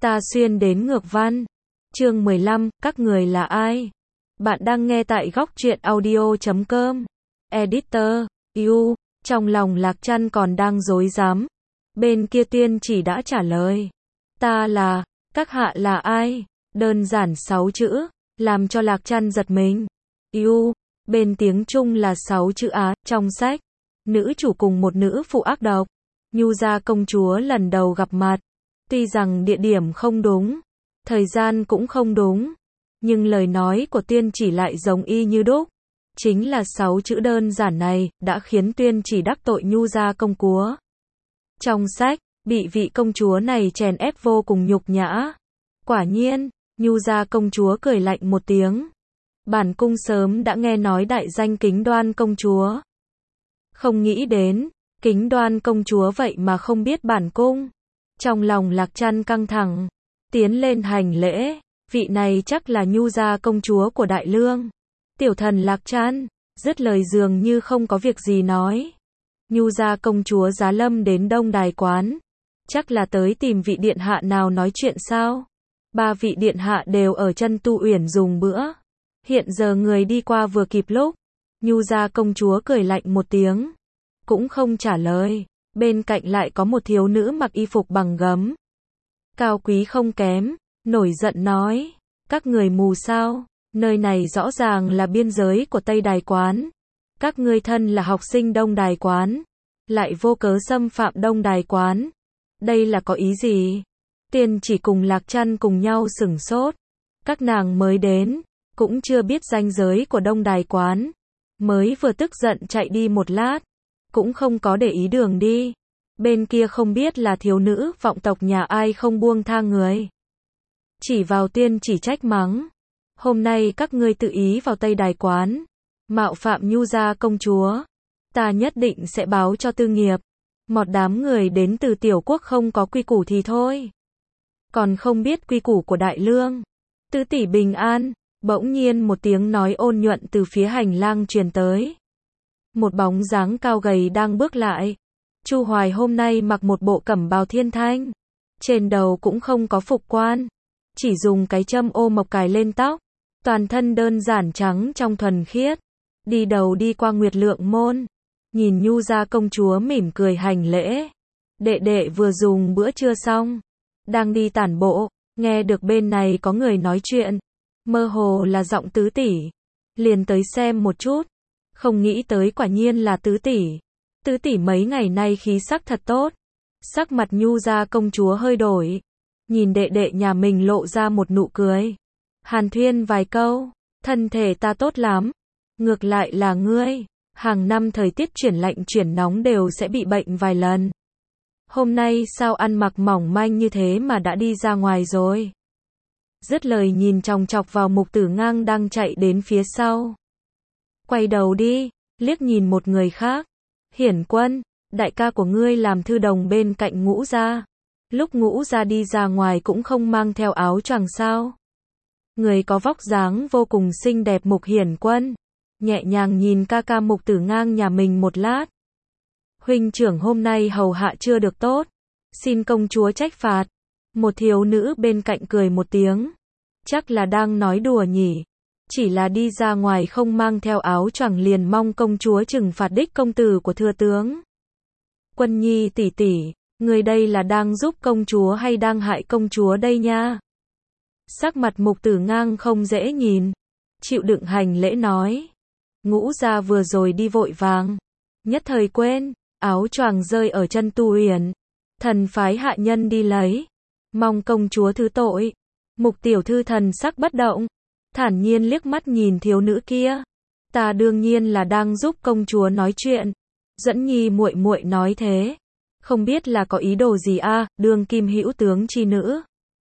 Ta xuyên đến ngược văn. Chương 15, các người là ai? Bạn đang nghe tại góc truyện audio.com. Editor, you, trong lòng Lạc Trăn còn đang rối rắm. Bên kia Tiên Chỉ đã trả lời. Ta là, các hạ là ai? Đơn giản 6 chữ, làm cho Lạc Trăn giật mình. You, bên tiếng Trung là 6 chữ Á, trong sách. Nữ chủ cùng một nữ phụ ác độc. Nhu gia công chúa lần đầu gặp mặt. Tuy rằng địa điểm không đúng, thời gian cũng không đúng, nhưng lời nói của Tiên Chỉ lại giống y như đúc. Chính là 6 chữ đơn giản này, đã khiến Tiên Chỉ đắc tội Nhu gia công chúa. Trong sách, bị vị công chúa này chèn ép vô cùng nhục nhã. Quả nhiên, Nhu gia công chúa cười lạnh một tiếng. Bản cung sớm đã nghe nói đại danh Kính Đoan công chúa. Không nghĩ đến, Kính Đoan công chúa vậy mà không biết bản cung. Trong lòng Lạc Trăn căng thẳng, tiến lên hành lễ, vị này chắc là Nhu gia công chúa của Đại Lương. Tiểu thần Lạc Trăn, dứt lời dường như không có việc gì nói. Nhu gia công chúa giá lâm đến Đông Đài quán, chắc là tới tìm vị điện hạ nào nói chuyện sao? Ba vị điện hạ đều ở chân tu uyển dùng bữa. Hiện giờ người đi qua vừa kịp lúc. Nhu gia công chúa cười lạnh một tiếng, cũng không trả lời. Bên cạnh lại có một thiếu nữ mặc y phục bằng gấm, cao quý không kém, nổi giận nói, các người mù sao, nơi này rõ ràng là biên giới của Tây Đài quán. Các ngươi thân là học sinh Đông Đài quán, lại vô cớ xâm phạm Đông Đài quán. Đây là có ý gì? Tiên Chỉ cùng Lạc Trăn cùng nhau sửng sốt. Các nàng mới đến, cũng chưa biết ranh giới của Đông Đài quán. Mới vừa tức giận chạy đi một lát, cũng không có để ý đường đi. Bên kia không biết là thiếu nữ vọng tộc nhà ai không buông tha người. Chỉ vào Tiên Chỉ trách mắng. Hôm nay các ngươi tự ý vào Tây Đài quán, mạo phạm Nhu gia công chúa. Ta nhất định sẽ báo cho tư nghiệp. Một đám người đến từ tiểu quốc không có quy củ thì thôi, còn không biết quy củ của Đại Lương. Tứ tỷ bình an. Bỗng nhiên một tiếng nói ôn nhuận từ phía hành lang truyền tới. Một bóng dáng cao gầy đang bước lại. Chu Hoài hôm nay mặc một bộ cẩm bào thiên thanh, trên đầu cũng không có phục quan, chỉ dùng cái châm ô mộc cài lên tóc, toàn thân đơn giản trắng trong thuần khiết. Đi đầu đi qua Nguyệt Lượng môn, nhìn Nhu gia công chúa mỉm cười hành lễ. Đệ đệ vừa dùng bữa trưa xong, đang đi tản bộ, nghe được bên này có người nói chuyện, mơ hồ là giọng tứ tỷ, liền tới xem một chút. Không nghĩ tới quả nhiên là tứ tỷ. Tứ tỷ mấy ngày nay khí sắc thật tốt. Sắc mặt Nhu gia công chúa hơi đổi, nhìn đệ đệ nhà mình lộ ra một nụ cười, hàn thuyên vài câu. Thân thể ta tốt lắm, ngược lại là ngươi, hàng năm thời tiết chuyển lạnh chuyển nóng đều sẽ bị bệnh vài lần. Hôm nay sao ăn mặc mỏng manh như thế mà đã đi ra ngoài rồi? Dứt lời nhìn chòng chọc vào Mục Tử Ngang đang chạy đến phía sau. Quay đầu đi, liếc nhìn một người khác. Hiển Quân, đại ca của ngươi làm thư đồng bên cạnh Ngũ gia. Lúc Ngũ gia đi ra ngoài cũng không mang theo áo choàng sao? Người có vóc dáng vô cùng xinh đẹp. Mục Hiển Quân nhẹ nhàng nhìn ca ca Mục Tử Ngang nhà mình một lát. Huynh trưởng hôm nay hầu hạ chưa được tốt, xin công chúa trách phạt. Một thiếu nữ bên cạnh cười một tiếng. Chắc là đang nói đùa nhỉ. Chỉ là đi ra ngoài không mang theo áo choàng liền mong công chúa trừng phạt đích công tử của thừa tướng. Quân Nhi tỷ tỷ, người đây là đang giúp công chúa hay đang hại công chúa đây nha? Sắc mặt Mục Tử Ngang không dễ nhìn, chịu đựng hành lễ nói. Ngũ gia vừa rồi đi vội vàng, nhất thời quên, áo choàng rơi ở chân tu uyển. Thần phái hạ nhân đi lấy, mong công chúa thứ tội. Mục tiểu thư thần sắc bất động, thản nhiên liếc mắt nhìn thiếu nữ kia. Ta đương nhiên là đang giúp công chúa nói chuyện. Dẫn Nhi muội muội nói thế, không biết là có ý đồ gì a? Đương kim hữu tướng chi nữ.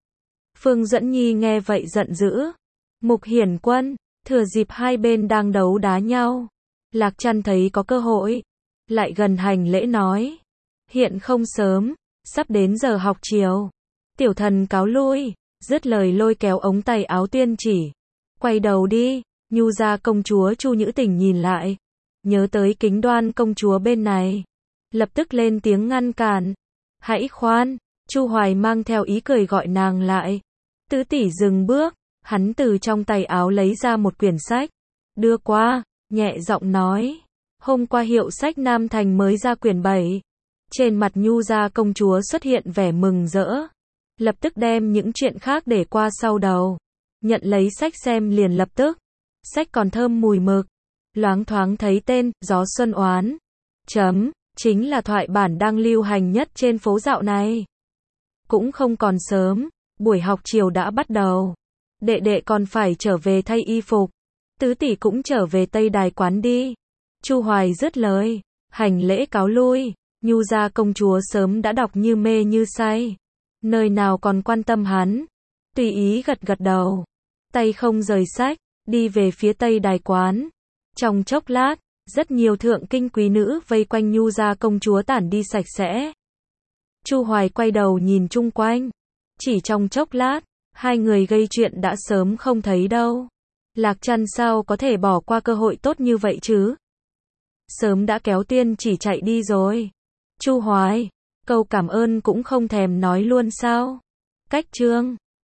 Phương Dẫn Nhi nghe vậy giận dữ. Mục Hiển Quân, thừa dịp hai bên đang đấu đá nhau, Lạc Trăn thấy có cơ hội, lại gần hành lễ nói. Hiện không sớm, sắp đến giờ học chiều. Tiểu thần cáo lui. Dứt lời lôi kéo ống tay áo Tiên Chỉ. Quay đầu đi. Nhu gia công chúa Chu Nhữ Tình nhìn lại, nhớ tới Kính Đoan công chúa bên này, lập tức lên tiếng ngăn cản. Hãy khoan, Chu Hoài mang theo ý cười gọi nàng lại. Tứ tỷ dừng bước, hắn từ trong tay áo lấy ra một quyển sách, đưa qua, nhẹ giọng nói, hôm qua hiệu sách Nam Thành mới ra quyển 7. Trên mặt Nhu gia công chúa xuất hiện vẻ mừng rỡ, lập tức đem những chuyện khác để qua sau đầu, nhận lấy sách xem liền lập tức. Sách còn thơm mùi mực, loáng thoáng thấy tên, Gió Xuân Oán. Chính là thoại bản đang lưu hành nhất trên phố dạo này. Cũng không còn sớm, buổi học chiều đã bắt đầu. Đệ đệ còn phải trở về thay y phục. Tứ tỷ cũng trở về Tây Đài quán đi. Chu Hoài dứt lời, hành lễ cáo lui. Nhu gia công chúa sớm đã đọc như mê như say, nơi nào còn quan tâm hắn, tùy ý gật gật đầu, tay không rời sách, đi về phía Tây Đài quán. Trong chốc lát, rất nhiều thượng kinh quý nữ vây quanh Nhu gia công chúa tản đi sạch sẽ. Chu Hoài quay đầu nhìn chung quanh, chỉ trong chốc lát, hai người gây chuyện đã sớm không thấy đâu. Lạc Trăn sao có thể bỏ qua cơ hội tốt như vậy chứ? Sớm đã kéo Tiên Chỉ chạy đi rồi. Chu Hoài, câu cảm ơn cũng không thèm nói luôn sao? Cách chương